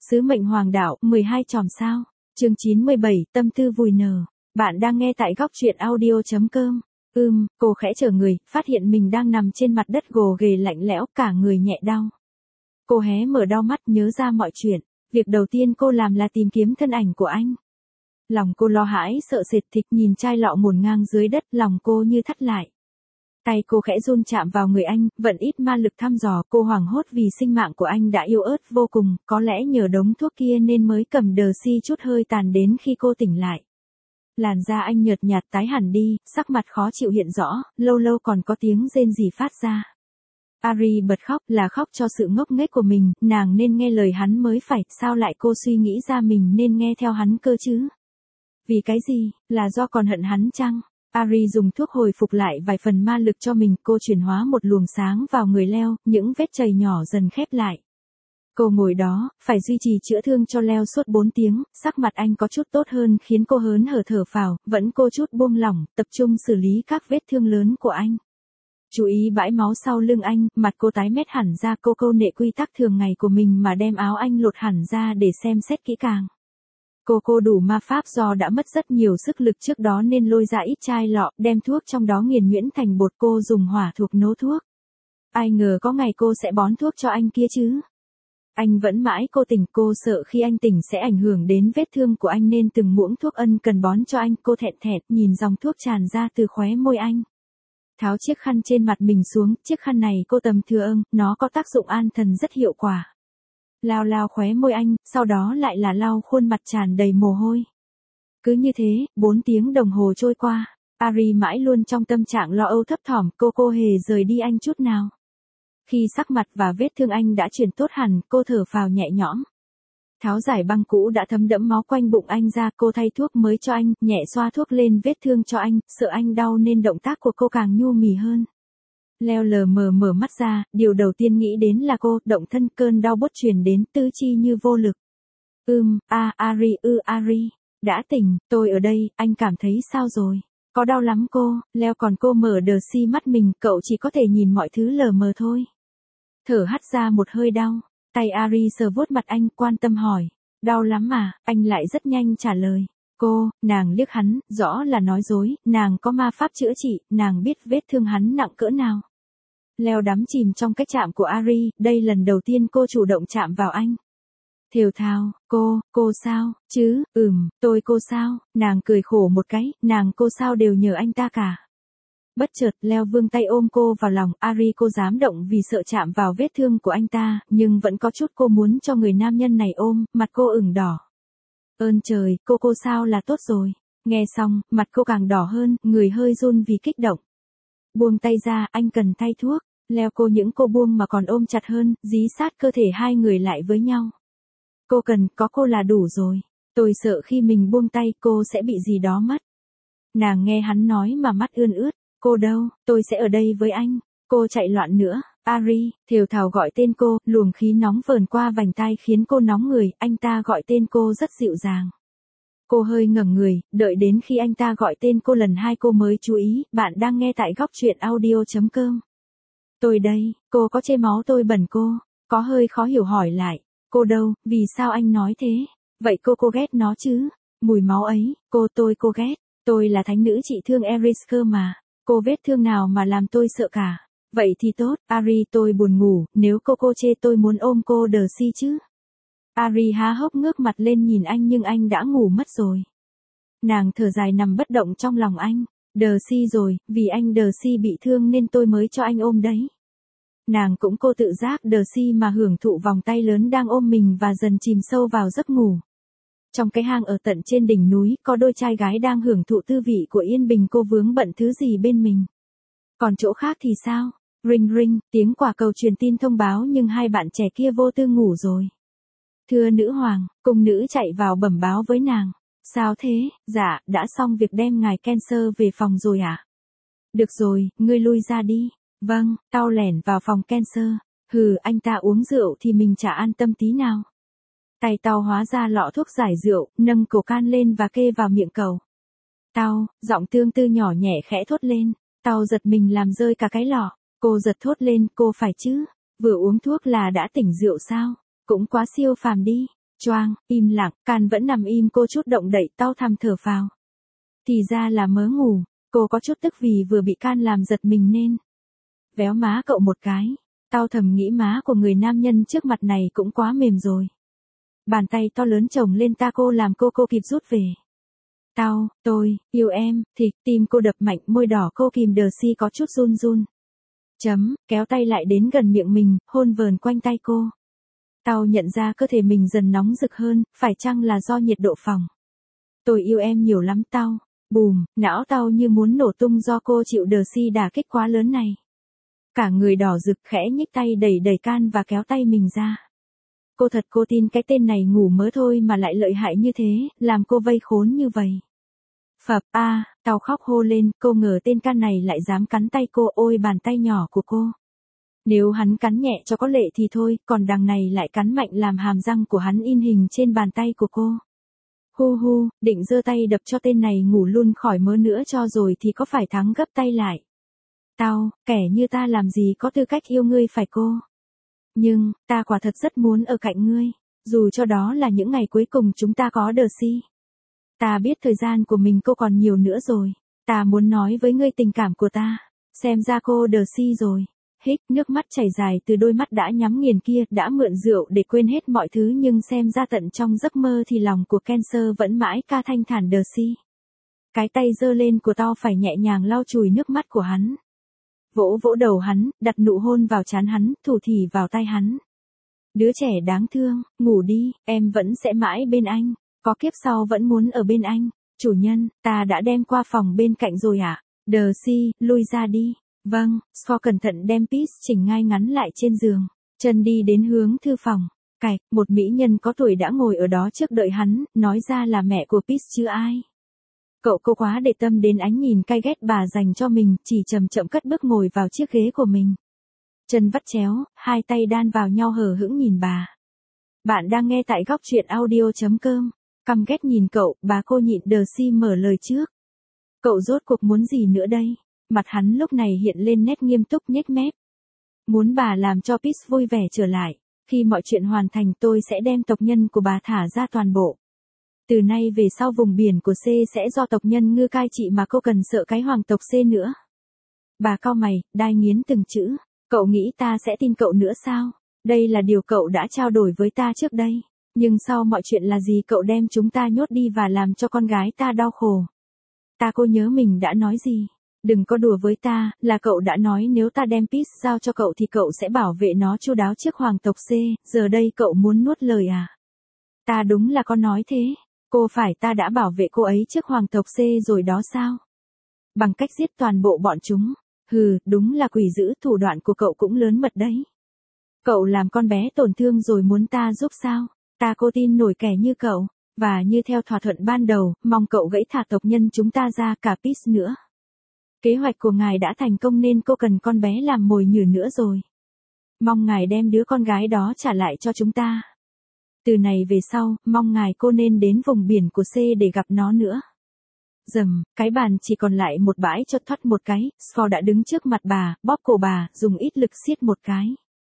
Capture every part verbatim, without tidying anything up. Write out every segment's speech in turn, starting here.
Sứ mệnh hoàng đạo, mười hai chòm sao. Chương chín mươi bảy, tâm tư vùi nở. Bạn đang nghe tại góc truyện audio chấm com. Ừm, cô khẽ trở người, phát hiện mình đang nằm trên mặt đất gồ ghề lạnh lẽo, cả người nhẹ đau. Cô hé mở đau mắt nhớ ra mọi chuyện. Việc đầu tiên cô làm là tìm kiếm thân ảnh của anh. Lòng cô lo hãi, sợ sệt thịch nhìn chai lọ ngổn ngang dưới đất, lòng cô như thắt lại. Tay cô khẽ run chạm vào người anh, vận ít ma lực thăm dò, cô hoảng hốt vì sinh mạng của anh đã yếu ớt vô cùng, có lẽ nhờ đống thuốc kia nên mới cầm đờ si chút hơi tàn đến khi cô tỉnh lại. Làn da anh nhợt nhạt tái hẳn đi, sắc mặt khó chịu hiện rõ, lâu lâu còn có tiếng rên rỉ phát ra. Ari bật khóc, là khóc cho sự ngốc nghếch của mình, nàng nên nghe lời hắn mới phải, sao lại cô suy nghĩ ra mình nên nghe theo hắn cơ chứ? Vì cái gì, là do còn hận hắn chăng? Ari dùng thuốc hồi phục lại vài phần ma lực cho mình, cô chuyển hóa một luồng sáng vào người Leo, những vết chảy nhỏ dần khép lại. Cô ngồi đó, phải duy trì chữa thương cho Leo suốt bốn tiếng, sắc mặt anh có chút tốt hơn khiến cô hớn hở thở phào, vẫn cô chút buông lỏng, tập trung xử lý các vết thương lớn của anh. Chú ý bãi máu sau lưng anh, mặt cô tái mét hẳn ra, cô câu nệ quy tắc thường ngày của mình mà đem áo anh lột hẳn ra để xem xét kỹ càng. Cô cô đủ ma pháp do đã mất rất nhiều sức lực trước đó nên lôi ra ít chai lọ, đem thuốc trong đó nghiền nhuyễn thành bột, cô dùng hỏa thuộc nấu thuốc. Ai ngờ có ngày cô sẽ bón thuốc cho anh kia chứ. Anh vẫn mãi cô tỉnh, cô sợ khi anh tỉnh sẽ ảnh hưởng đến vết thương của anh nên từng muỗng thuốc ân cần bón cho anh, cô thẹn thẹt nhìn dòng thuốc tràn ra từ khóe môi anh. Tháo chiếc khăn trên mặt mình xuống, chiếc khăn này cô tầm thừa ưng, nó có tác dụng an thần rất hiệu quả. Lao lao khóe môi anh, sau đó lại là lau khuôn mặt tràn đầy mồ hôi. Cứ như thế, bốn tiếng đồng hồ trôi qua, Ari mãi luôn trong tâm trạng lo âu thấp thỏm, cô cô hề rời đi anh chút nào. Khi sắc mặt và vết thương anh đã chuyển tốt hẳn, cô thở phào nhẹ nhõm. Tháo giải băng cũ đã thấm đẫm máu quanh bụng anh ra, cô thay thuốc mới cho anh, nhẹ xoa thuốc lên vết thương cho anh, sợ anh đau nên động tác của cô càng nhu mì hơn. Leo lờ mờ mở mắt ra, điều đầu tiên nghĩ đến là cô, động thân, cơn đau bút truyền đến, tứ chi như vô lực. Ưm, a, Ari, ư Ari, đã tỉnh, tôi ở đây, anh cảm thấy sao rồi? Có đau lắm cô? Leo còn cô mở đờ si mắt mình, cậu chỉ có thể nhìn mọi thứ lờ mờ thôi. Thở hắt ra một hơi đau, tay Ari sờ vuốt mặt anh, quan tâm hỏi, đau lắm mà, anh lại rất nhanh trả lời. Cô, nàng liếc hắn, rõ là nói dối, nàng có ma pháp chữa trị, nàng biết vết thương hắn nặng cỡ nào. Leo đắm chìm trong cách chạm của Ari, đây lần đầu tiên cô chủ động chạm vào anh. Thều thào, cô, cô sao, chứ, ừm, tôi cô sao, nàng cười khổ một cái, nàng cô sao đều nhờ anh ta cả. Bất chợt, Leo vươn tay ôm cô vào lòng, Ari cô dám động vì sợ chạm vào vết thương của anh ta, nhưng vẫn có chút cô muốn cho người nam nhân này ôm, mặt cô ửng đỏ. Ơn trời, cô cô sao là tốt rồi. Nghe xong, mặt cô càng đỏ hơn, người hơi run vì kích động. Buông tay ra, anh cần thay thuốc. Leo cô những cô buông mà còn ôm chặt hơn, dí sát cơ thể hai người lại với nhau. Cô cần, có cô là đủ rồi. Tôi sợ khi mình buông tay cô sẽ bị gì đó mất. Nàng nghe hắn nói mà mắt ươn ướt. Cô đâu, tôi sẽ ở đây với anh. Cô chạy loạn nữa. Ari, thều thào gọi tên cô, luồng khí nóng vờn qua vành tai khiến cô nóng người, anh ta gọi tên cô rất dịu dàng. Cô hơi ngẩng người, đợi đến khi anh ta gọi tên cô lần hai cô mới chú ý, bạn đang nghe tại góc truyện audio chấm com. Tôi đây, cô có chê máu tôi bẩn cô, có hơi khó hiểu hỏi lại, cô đâu, vì sao anh nói thế, vậy cô cô ghét nó chứ, mùi máu ấy, cô tôi cô ghét, tôi là thánh nữ trị thương Eriska mà, cô vết thương nào mà làm tôi sợ cả. Vậy thì tốt, Ari tôi buồn ngủ, nếu cô cô chê tôi muốn ôm cô đờ si chứ. Ari há hốc ngước mặt lên nhìn anh nhưng anh đã ngủ mất rồi. Nàng thở dài nằm bất động trong lòng anh, đờ si rồi, vì anh đờ si bị thương nên tôi mới cho anh ôm đấy. Nàng cũng cô tự giác đờ si mà hưởng thụ vòng tay lớn đang ôm mình và dần chìm sâu vào giấc ngủ. Trong cái hang ở tận trên đỉnh núi, có đôi trai gái đang hưởng thụ tư vị của yên bình, cô vướng bận thứ gì bên mình. Còn chỗ khác thì sao? Ring ring, tiếng quả cầu truyền tin thông báo nhưng hai bạn trẻ kia vô tư ngủ rồi. Thưa nữ hoàng, cung nữ chạy vào bẩm báo với nàng. Sao thế? Dạ, đã xong việc đem ngài Cancer về phòng rồi ạ. À? Được rồi, ngươi lui ra đi. Vâng, tao lẻn vào phòng Cancer. Hừ, anh ta uống rượu thì mình chả an tâm tí nào. Tay tao hóa ra lọ thuốc giải rượu, nâng cổ can lên và kê vào miệng cậu. Tao, giọng tương tư nhỏ nhẹ khẽ thốt lên. Tao giật mình làm rơi cả cái lọ. Cô giật thốt lên, cô phải chứ, vừa uống thuốc là đã tỉnh rượu sao, cũng quá siêu phàm đi. Choang, im lặng, Can vẫn nằm im, cô chút động đậy, Tao thầm thở phào. Thì ra là mớ ngủ, cô có chút tức vì vừa bị Can làm giật mình nên véo má cậu một cái. Tao thầm nghĩ má của người nam nhân trước mặt này cũng quá mềm rồi. Bàn tay to lớn chồng lên ta cô làm cô cô kịp rút về. Tao, tôi, yêu em, thì tim cô đập mạnh, môi đỏ cô kìm đờ si có chút run run. Chấm, kéo tay lại đến gần miệng mình, hôn vờn quanh tay cô. Tao nhận ra cơ thể mình dần nóng rực hơn, phải chăng là do nhiệt độ phòng. Tôi yêu em nhiều lắm tao. Bùm, não tao như muốn nổ tung do cô chịu đờ si đả kích quá lớn này. Cả người đỏ rực khẽ nhích tay đẩy đẩy Can và kéo tay mình ra. Cô thật cô tin cái tên này ngủ mớ thôi mà lại lợi hại như thế, làm cô vây khốn như vậy. Phập a, à, tao khóc hô lên, cô ngờ tên Can này lại dám cắn tay cô, ôi bàn tay nhỏ của cô. Nếu hắn cắn nhẹ cho có lệ thì thôi, còn đằng này lại cắn mạnh làm hàm răng của hắn in hình trên bàn tay của cô. Hu hu, định giơ tay đập cho tên này ngủ luôn khỏi mớ nữa cho rồi thì có phải thắng gấp tay lại. Tao, kẻ như ta làm gì có tư cách yêu ngươi phải cô. Nhưng, ta quả thật rất muốn ở cạnh ngươi, dù cho đó là những ngày cuối cùng chúng ta có đờ si. Ta biết thời gian của mình cô còn nhiều nữa rồi, ta muốn nói với ngươi tình cảm của ta, xem ra cô đờ si rồi. Hích, nước mắt chảy dài từ đôi mắt đã nhắm nghiền kia, đã mượn rượu để quên hết mọi thứ nhưng xem ra tận trong giấc mơ thì lòng của Cancer vẫn mãi ca thanh thản đờ si. Cái tay giơ lên của tao phải nhẹ nhàng lau chùi nước mắt của hắn. Vỗ vỗ đầu hắn, đặt nụ hôn vào trán hắn, thủ thỉ vào tai hắn. Đứa trẻ đáng thương, ngủ đi, em vẫn sẽ mãi bên anh, có kiếp sau vẫn muốn ở bên anh. Chủ nhân, ta đã đem qua phòng bên cạnh rồi ạ. À? Đờ si, lui ra đi. Vâng, Scott cẩn thận đem Peace chỉnh ngay ngắn lại trên giường, chân đi đến hướng thư phòng. Cạch, một mỹ nhân có tuổi đã ngồi ở đó trước đợi hắn, nói ra là mẹ của Peace chứ ai. Cậu cô quá để tâm đến ánh nhìn cay ghét bà dành cho mình, chỉ chậm chậm cất bước ngồi vào chiếc ghế của mình. Chân vắt chéo, hai tay đan vào nhau hờ hững nhìn bà. Bạn đang nghe tại góc truyện audio chấm com. Căm ghét nhìn cậu, bà cô nhịn đờ si mở lời trước. Cậu rốt cuộc muốn gì nữa đây? Mặt hắn lúc này hiện lên nét nghiêm túc nhếch mép. Muốn bà làm cho Peace vui vẻ trở lại. Khi mọi chuyện hoàn thành tôi sẽ đem tộc nhân của bà thả ra toàn bộ. Từ nay về sau vùng biển của C sẽ do tộc nhân ngư cai trị mà cô cần sợ cái hoàng tộc C nữa. Bà cau mày, đai nghiến từng chữ. Cậu nghĩ ta sẽ tin cậu nữa sao? Đây là điều cậu đã trao đổi với ta trước đây. Nhưng sau mọi chuyện là gì cậu đem chúng ta nhốt đi và làm cho con gái ta đau khổ. Ta cô nhớ mình đã nói gì. Đừng có đùa với ta, là cậu đã nói nếu ta đem Peace giao cho cậu thì cậu sẽ bảo vệ nó chu đáo trước hoàng tộc C, giờ đây cậu muốn nuốt lời à? Ta đúng là có nói thế, cô phải ta đã bảo vệ cô ấy trước hoàng tộc C rồi đó sao? Bằng cách giết toàn bộ bọn chúng, hừ, đúng là quỷ dữ, thủ đoạn của cậu cũng lớn mật đấy. Cậu làm con bé tổn thương rồi muốn ta giúp sao? Ta cô tin nổi kẻ như cậu, và như theo thỏa thuận ban đầu, mong cậu gãy thả tộc nhân chúng ta ra cả Peace nữa. Kế hoạch của ngài đã thành công nên cô cần con bé làm mồi nhử nữa rồi. Mong ngài đem đứa con gái đó trả lại cho chúng ta. Từ này về sau, mong ngài cô nên đến vùng biển của C để gặp nó nữa. Dầm, cái bàn chỉ còn lại một bãi cho thoát một cái, Scott đã đứng trước mặt bà, bóp cổ bà, dùng ít lực siết một cái.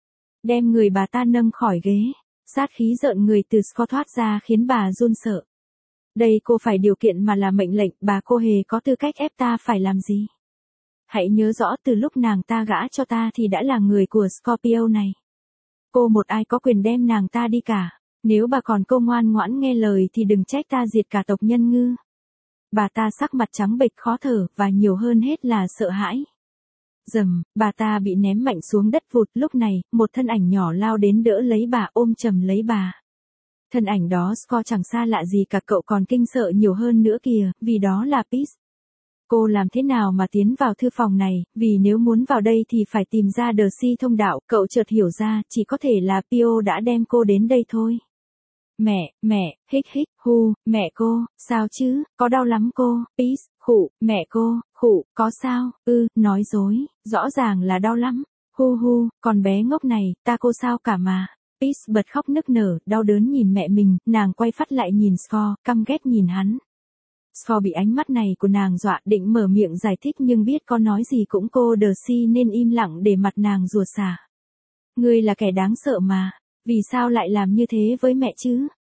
Đem người bà ta nâng khỏi ghế, sát khí rợn người từ Scott thoát ra khiến bà run sợ. Đây cô phải điều kiện mà là mệnh lệnh, bà cô hề có tư cách ép ta phải làm gì. Hãy nhớ rõ từ lúc nàng ta gả cho ta thì đã là người của Scorpio này. Cô một ai có quyền đem nàng ta đi cả. Nếu bà còn cô ngoan ngoãn nghe lời thì đừng trách ta diệt cả tộc nhân ngư. Bà ta sắc mặt trắng bệch khó thở và nhiều hơn hết là sợ hãi. Dầm, bà ta bị ném mạnh xuống đất vụt. Lúc này, một thân ảnh nhỏ lao đến đỡ lấy bà, ôm chầm lấy bà. Thân ảnh đó Scott chẳng xa lạ gì cả, cậu còn kinh sợ nhiều hơn nữa kìa, vì đó là Peace. Cô làm thế nào mà tiến vào thư phòng này, vì nếu muốn vào đây thì phải tìm ra đờ si thông đạo, cậu chợt hiểu ra, chỉ có thể là Pio đã đem cô đến đây thôi. Mẹ, mẹ, hích hích, hu, mẹ cô, sao chứ, có đau lắm cô, Peace, khụ, mẹ cô, khụ, có sao, ư, nói dối, rõ ràng là đau lắm, hu hu, con bé ngốc này, ta cô sao cả mà. Peace bật khóc nức nở, đau đớn nhìn mẹ mình, nàng quay phát lại nhìn Scott, căm ghét nhìn hắn. Scott bị ánh mắt này của nàng dọa, định mở miệng giải thích nhưng biết có nói gì cũng cô đờ si nên im lặng để mặt nàng rủa xả. Ngươi là kẻ đáng sợ mà, vì sao lại làm như thế với mẹ chứ?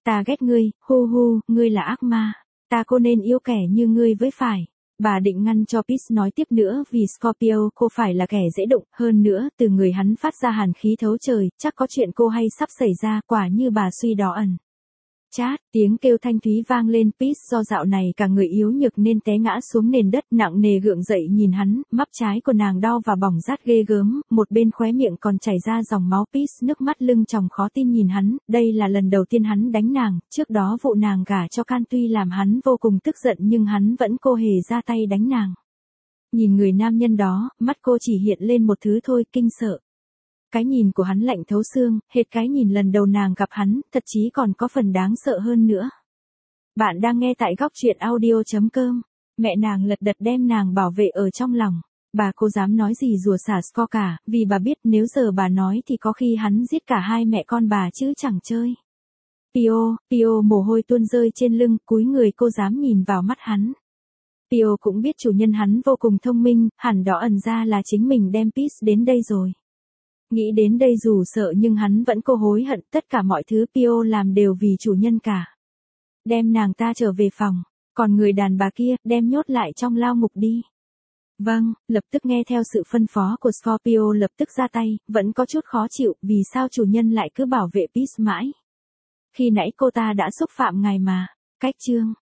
Ta ghét ngươi, hu hu, ngươi là ác ma. Ta cô nên yêu kẻ như ngươi với phải. Bà định ngăn cho Peace nói tiếp nữa vì Scorpio cô phải là kẻ dễ đụng, hơn nữa, từ người hắn phát ra hàn khí thấu trời, chắc có chuyện cô hay sắp xảy ra, quả như bà suy đó ẩn. Chát, tiếng kêu thanh thúy vang lên. Peace do dạo này cả người yếu nhược nên té ngã xuống nền đất nặng nề gượng dậy nhìn hắn, mắt trái của nàng đau và bỏng rát ghê gớm, một bên khóe miệng còn chảy ra dòng máu. Peace nước mắt lưng tròng khó tin nhìn hắn, đây là lần đầu tiên hắn đánh nàng, trước đó vụ nàng gả cho Can tuy làm hắn vô cùng tức giận nhưng hắn vẫn cô hề ra tay đánh nàng. Nhìn người nam nhân đó, mắt cô chỉ hiện lên một thứ thôi, kinh sợ. Cái nhìn của hắn lạnh thấu xương, hệt cái nhìn lần đầu nàng gặp hắn, thậm chí còn có phần đáng sợ hơn nữa. Bạn đang nghe tại góc truyện audio chấm com. Mẹ nàng lật đật đem nàng bảo vệ ở trong lòng. Bà cô dám nói gì rủa xả Scott cả, vì bà biết nếu giờ bà nói thì có khi hắn giết cả hai mẹ con bà chứ chẳng chơi. Pio, Pio mồ hôi tuôn rơi trên lưng, cúi người cô dám nhìn vào mắt hắn. Pio cũng biết chủ nhân hắn vô cùng thông minh, hẳn đó ẩn ra là chính mình đem Peace đến đây rồi. Nghĩ đến đây dù sợ nhưng hắn vẫn cô hối hận, tất cả mọi thứ Pio làm đều vì chủ nhân cả. Đem nàng ta trở về phòng, còn người đàn bà kia, đem nhốt lại trong lao ngục đi. Vâng, lập tức nghe theo sự phân phó của Scorpio lập tức ra tay, vẫn có chút khó chịu, vì sao chủ nhân lại cứ bảo vệ Peace mãi. Khi nãy cô ta đã xúc phạm ngài mà. Cách chương